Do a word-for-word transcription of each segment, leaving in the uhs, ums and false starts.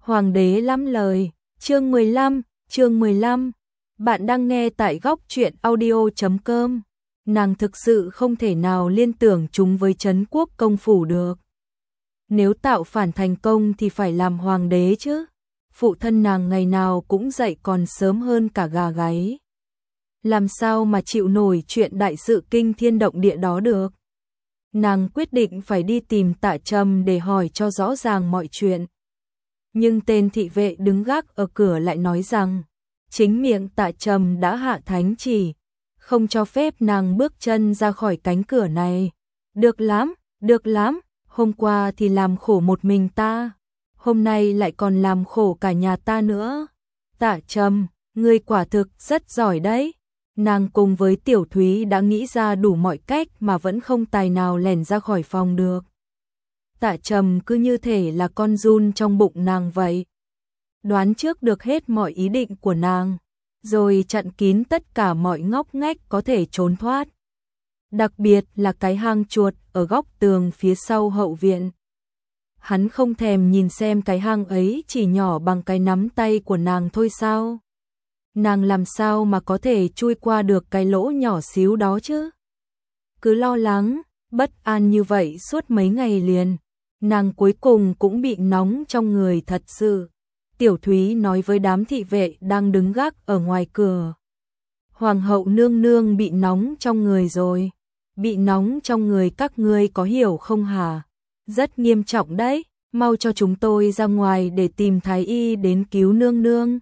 Hoàng đế lắm lời, chương mười lăm, chương mười lăm. Bạn đang nghe tại góc truyện audio chấm com. Nàng thực sự không thể nào liên tưởng chúng với trấn quốc công phủ được. Nếu tạo phản thành công thì phải làm hoàng đế chứ. Phụ thân nàng ngày nào cũng dậy còn sớm hơn cả gà gáy. Làm sao mà chịu nổi chuyện đại sự kinh thiên động địa đó được. Nàng quyết định phải đi tìm Tạ Trầm để hỏi cho rõ ràng mọi chuyện. Nhưng tên thị vệ đứng gác ở cửa lại nói rằng, chính miệng Tạ Trầm đã hạ thánh chỉ, không cho phép nàng bước chân ra khỏi cánh cửa này. Được lắm, được lắm, hôm qua thì làm khổ một mình ta, hôm nay lại còn làm khổ cả nhà ta nữa. Tạ Trầm, ngươi quả thực rất giỏi đấy. Nàng cùng với Tiểu Thúy đã nghĩ ra đủ mọi cách mà vẫn không tài nào lẻn ra khỏi phòng được. Tạ Trầm cứ như thể là con giun trong bụng nàng vậy. Đoán trước được hết mọi ý định của nàng, rồi chặn kín tất cả mọi ngóc ngách có thể trốn thoát. Đặc biệt là cái hang chuột ở góc tường phía sau hậu viện. Hắn không thèm nhìn xem cái hang ấy chỉ nhỏ bằng cái nắm tay của nàng thôi sao? Nàng làm sao mà có thể chui qua được cái lỗ nhỏ xíu đó chứ? Cứ lo lắng, bất an như vậy suốt mấy ngày liền, nàng cuối cùng cũng bị nóng trong người thật sự. Tiểu Thúy nói với đám thị vệ đang đứng gác ở ngoài cửa. Hoàng hậu nương nương bị nóng trong người rồi. Bị nóng trong người các ngươi có hiểu không hả? Rất nghiêm trọng đấy, mau cho chúng tôi ra ngoài để tìm thái y đến cứu nương nương.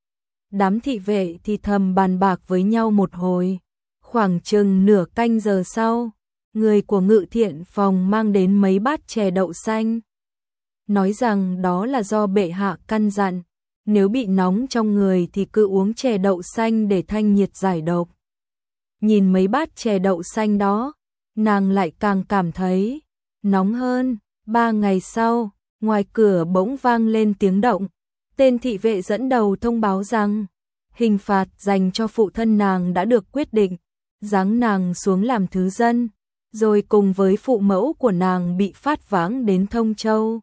Đám thị vệ thì thầm bàn bạc với nhau một hồi. Khoảng chừng nửa canh giờ sau, người của ngự thiện phòng mang đến mấy bát chè đậu xanh. Nói rằng đó là do bệ hạ căn dặn, nếu bị nóng trong người thì cứ uống chè đậu xanh để thanh nhiệt giải độc. Nhìn mấy bát chè đậu xanh đó, nàng lại càng cảm thấy nóng hơn. Ba ngày sau, ngoài cửa bỗng vang lên tiếng động. Tên thị vệ dẫn đầu thông báo rằng hình phạt dành cho phụ thân nàng đã được quyết định, giáng nàng xuống làm thứ dân, rồi cùng với phụ mẫu của nàng bị phát vãng đến Thông Châu.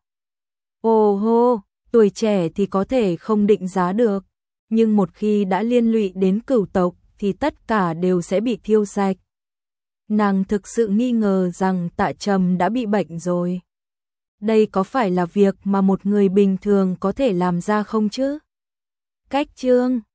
Ồ hô, tuổi trẻ thì có thể không định giá được, nhưng một khi đã liên lụy đến cửu tộc thì tất cả đều sẽ bị thiêu sạch. Nàng thực sự nghi ngờ rằng Tạ Trầm đã bị bệnh rồi. Đây có phải là việc mà một người bình thường có thể làm ra không chứ? Cách chương